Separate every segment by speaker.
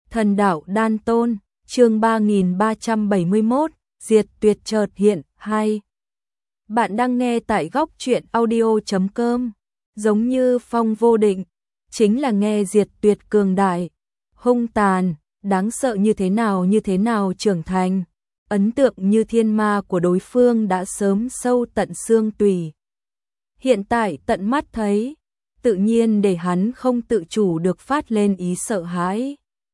Speaker 1: Thần đạo đan tôn, chương 3371, diệt tuyệt chợt hiện, 2. Bạn đang nghe tại góc truyện audio.com, giống như Phong Vô Định, chính là nghe diệt tuyệt cường đại, hung tàn, đáng sợ như thế nào trưởng thành, ấn tượng như thiên ma của đối phương đã sớm sâu tận xương tủy. Hiện tại tận mắt thấy, tự nhiên để hắn không tự chủ được phát lên ý sợ hãi.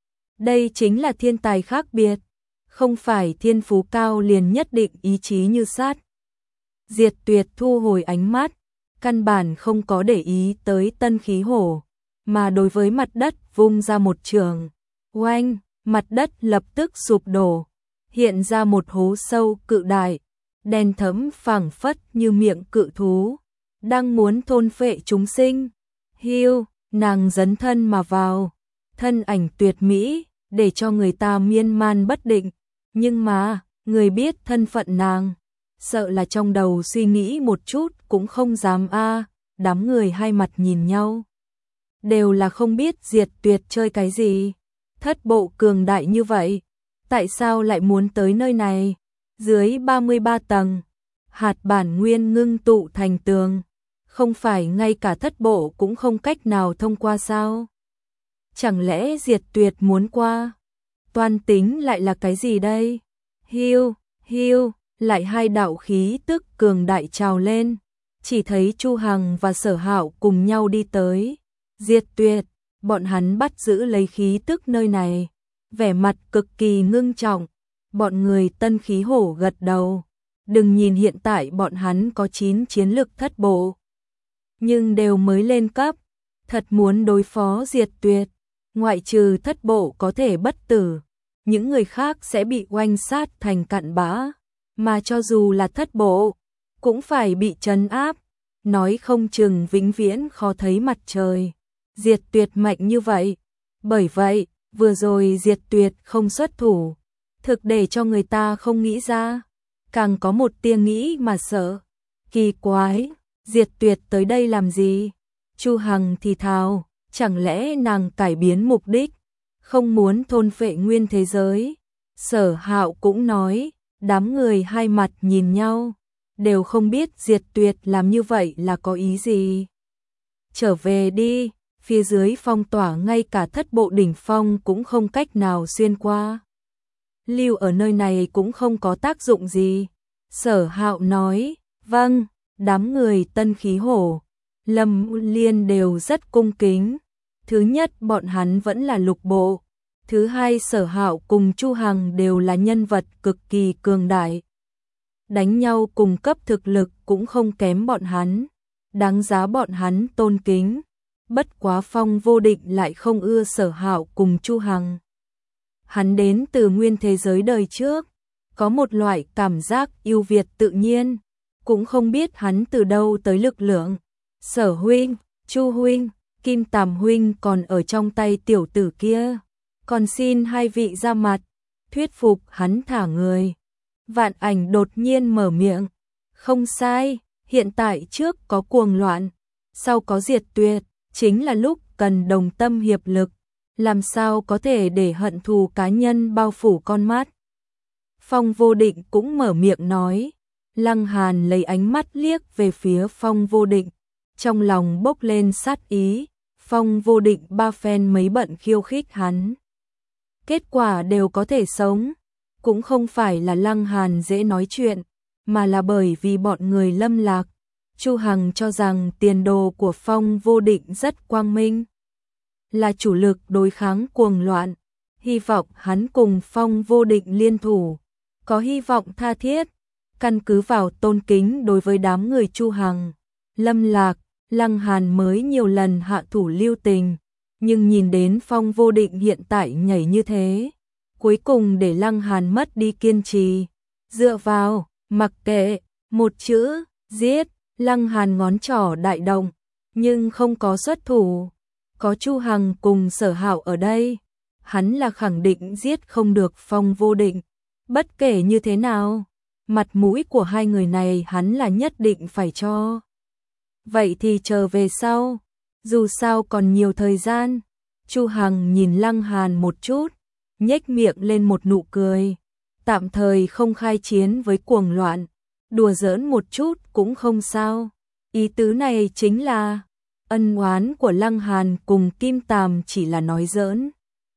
Speaker 1: Đây chính là thiên tài khác biệt, không phải thiên phú cao liền nhất định ý chí như sắt. Diệt tuyệt thu hồi ánh mắt, căn bản không có để ý tới Tân Khí Hổ, mà đối với mặt đất vung ra một trường. Oanh, mặt đất lập tức sụp đổ, hiện ra một hố sâu cự đại, đen thẫm phảng phất như miệng cự thú, đang muốn thôn phệ chúng sinh. Hiu, nàng dấn thân mà vào, thân ảnh tuyệt mỹ, để cho người ta miên man bất định, nhưng mà, người biết thân phận nàng, sợ là trong đầu suy nghĩ một chút cũng không dám đám người hai mặt nhìn nhau. Đều là không biết diệt tuyệt chơi cái gì, thất bộ cường đại như vậy, tại sao lại muốn tới nơi này, dưới 33 tầng, hạt bản nguyên ngưng tụ thành tường, không phải ngay cả thất bộ cũng không cách nào thông qua sao? Chẳng lẽ diệt tuyệt muốn qua? Toan tính lại là cái gì đây? Hiu, hiu, lại hai đạo khí tức cường đại trào lên, chỉ thấy Chu Hằng và Sở Hạo cùng nhau đi tới. Diệt tuyệt, bọn hắn bắt giữ lấy khí tức nơi này, vẻ mặt cực kỳ ngưng trọng. Bọn người Tân Khí Hổ gật đầu, đừng nhìn hiện tại bọn hắn có 9 chiến lực thất bộ, nhưng đều mới lên cấp, thật muốn đối phó diệt tuyệt, ngoại trừ thất bộ có thể bất tử, những người khác sẽ bị oanh sát thành cặn bã, mà cho dù là thất bộ, cũng phải bị trấn áp, nói không chừng vĩnh viễn khó thấy mặt trời. Diệt tuyệt mạnh như vậy, bởi vậy, vừa rồi diệt tuyệt không xuất thủ, thực để cho người ta không nghĩ ra, càng có một tia nghĩ mà sợ. Kỳ quái, diệt tuyệt tới đây làm gì? Chu Hằng thì thào, chẳng lẽ nàng cải biến mục đích, không muốn thôn phệ nguyên thế giới? Sở Hạo cũng nói, đám người hai mặt nhìn nhau, đều không biết diệt tuyệt làm như vậy là có ý gì. Trở về đi, phía dưới phong tỏa ngay cả thất bộ đỉnh phong cũng không cách nào xuyên qua. Lưu ở nơi này cũng không có tác dụng gì. Sở Hạo nói, vâng, đám người Tân Khí Hổ, Lâm Liên đều rất cung kính. Thứ nhất bọn hắn vẫn là lục bộ, thứ hai Sở Hạo cùng Chu Hằng đều là nhân vật cực kỳ cường đại. Đánh nhau cùng cấp thực lực cũng không kém bọn hắn, đáng giá bọn hắn tôn kính. Bất quá Phong Vô Định lại không ưa Sở Hạo cùng Chu Hằng. Hắn đến từ nguyên thế giới đời trước, có một loại cảm giác ưu việt tự nhiên, cũng không biết hắn từ đâu tới lực lượng. Sở huynh, Chu huynh, Kim Tàm huynh còn ở trong tay tiểu tử kia, còn xin hai vị ra mặt, thuyết phục hắn thả người. Vạn Ảnh đột nhiên mở miệng, không sai, hiện tại trước có cuồng loạn, sau có diệt tuyệt, chính là lúc cần đồng tâm hiệp lực, làm sao có thể để hận thù cá nhân bao phủ con mắt. Phong Vô Định cũng mở miệng nói, Lăng Hàn lấy ánh mắt liếc về phía Phong Vô Định, trong lòng bốc lên sát ý. Phong Vô Định ba phen mấy bận khiêu khích hắn, kết quả đều có thể sống, cũng không phải là Lăng Hàn dễ nói chuyện, mà là bởi vì bọn người lâm lạc. Chu Hằng cho rằng tiền đồ của Phong Vô Định rất quang minh, là chủ lực đối kháng cuồng loạn, hy vọng hắn cùng Phong Vô Định liên thủ, có hy vọng tha thiết. Căn cứ vào tôn kính đối với đám người Chu Hằng, lâm lạc, Lăng Hàn mới nhiều lần hạ thủ lưu tình, nhưng nhìn đến Phong Vô Định hiện tại nhảy như thế, cuối cùng để Lăng Hàn mất đi kiên trì, dựa vào, mặc kệ, một chữ, giết. Lăng Hàn ngón trỏ đại động, nhưng không có xuất thủ, có Chu Hằng cùng Sở Hạo ở đây, hắn là khẳng định giết không được Phong Vô Định, bất kể như thế nào, mặt mũi của hai người này hắn là nhất định phải cho. Vậy thì chờ về sau, dù sao còn nhiều thời gian. Chu Hằng nhìn Lăng Hàn một chút, nhếch miệng lên một nụ cười, tạm thời không khai chiến với cuồng loạn, đùa giỡn một chút cũng không sao. Ý tứ này chính là ân oán của Lăng Hàn cùng Kim Tàm chỉ là nói giỡn.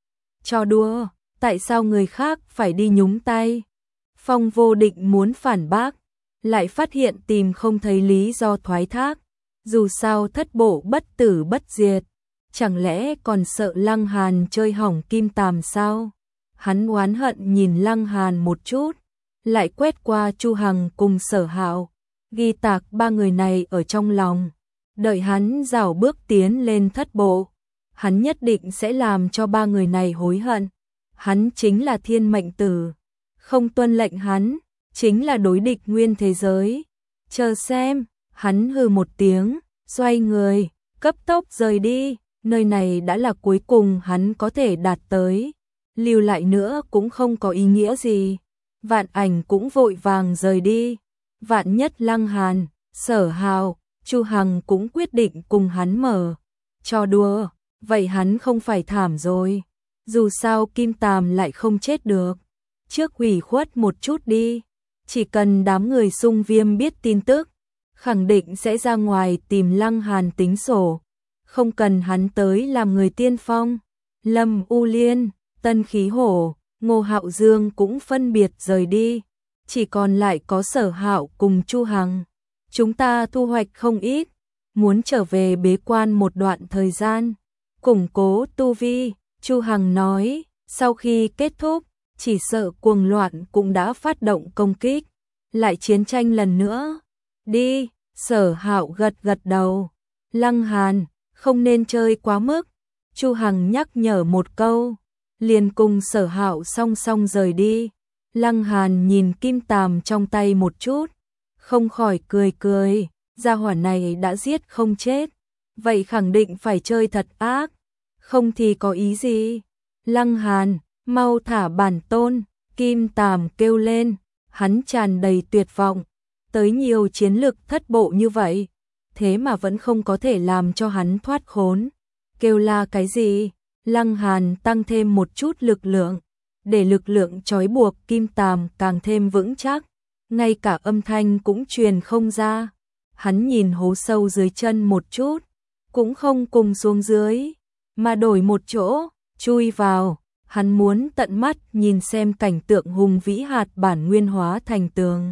Speaker 1: Cho đùa, tại sao người khác phải đi nhúng tay? Phong Vô Định muốn phản bác, lại phát hiện tìm không thấy lý do thoái thác. Dù sao thất bộ bất tử bất diệt, chẳng lẽ còn sợ Lăng Hàn chơi hỏng Kim Tàm sao? Hắn oán hận nhìn Lăng Hàn một chút, lại quét qua Chu Hằng cùng Sở Hạo, ghi tạc ba người này ở trong lòng. Đợi hắn rảo bước tiến lên thất bộ, hắn nhất định sẽ làm cho ba người này hối hận. Hắn chính là thiên mệnh tử, không tuân lệnh hắn, chính là đối địch nguyên thế giới. Chờ xem, hắn hừ một tiếng, xoay người, cấp tốc rời đi, nơi này đã là cuối cùng hắn có thể đạt tới. Lưu lại nữa cũng không có ý nghĩa gì. Vạn Ảnh cũng vội vàng rời đi. Vạn nhất Lăng Hàn, Sở Hạo, Chu Hằng cũng quyết định cùng hắn mở trò đùa, vậy hắn không phải thảm rồi. Dù sao Kim Tàm lại không chết được. Trước ủy khuất một chút đi, chỉ cần đám người Xung Viêm biết tin tức, khẳng định sẽ ra ngoài tìm Lăng Hàn tính sổ, không cần hắn tới làm người tiên phong. Lâm U Liên, Tân Khí Hổ, Ngô Hạo Dương cũng phân biệt rời đi, chỉ còn lại có Sở Hạo cùng Chu Hằng. Chúng ta thu hoạch không ít, muốn trở về bế quan một đoạn thời gian, củng cố tu vi. Chu Hằng nói, sau khi kết thúc, chỉ sợ cuồng loạn cũng đã phát động công kích, lại chiến tranh lần nữa. Đi, Sở Hạo gật gật đầu. Lăng Hàn, không nên chơi quá mức. Chu Hằng nhắc nhở một câu, liền cùng Sở Hạo song song rời đi. Lăng Hàn nhìn Kim Tàm trong tay một chút, không khỏi cười cười, gia hỏa này đã giết không chết, vậy khẳng định phải chơi thật ác, không thì có ý gì. Lăng Hàn, mau thả bản tôn, Kim Tàm kêu lên, hắn tràn đầy tuyệt vọng, tới nhiều chiến lực thất bộ như vậy, thế mà vẫn không có thể làm cho hắn thoát khốn. Kêu la cái gì? Lăng Hàn tăng thêm một chút lực lượng, để lực lượng trói buộc Kim Tàm càng thêm vững chắc, ngay cả âm thanh cũng truyền không ra. Hắn nhìn hố sâu dưới chân một chút, cũng không cùng xuống dưới, mà đổi một chỗ, chui vào. Hắn muốn tận mắt nhìn xem cảnh tượng hùng vĩ hạt bản nguyên hóa thành tường,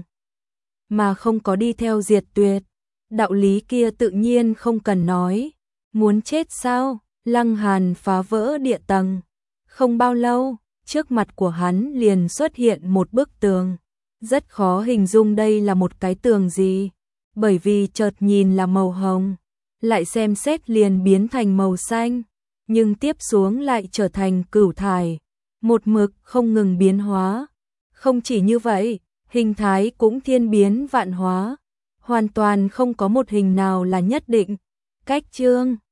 Speaker 1: mà không có đi theo diệt tuyệt. Đạo lý kia tự nhiên không cần nói. Muốn chết sao? Lăng Hàn phá vỡ địa tầng. Không bao lâu, trước mặt của hắn liền xuất hiện một bức tường. Rất khó hình dung đây là một cái tường gì, bởi vì chợt nhìn là màu hồng, lại xem xét liền biến thành màu xanh, nhưng tiếp xuống lại trở thành cửu thải, một mực không ngừng biến hóa. Không chỉ như vậy, hình thái cũng thiên biến vạn hóa, hoàn toàn không có một hình nào là nhất định. Cách chương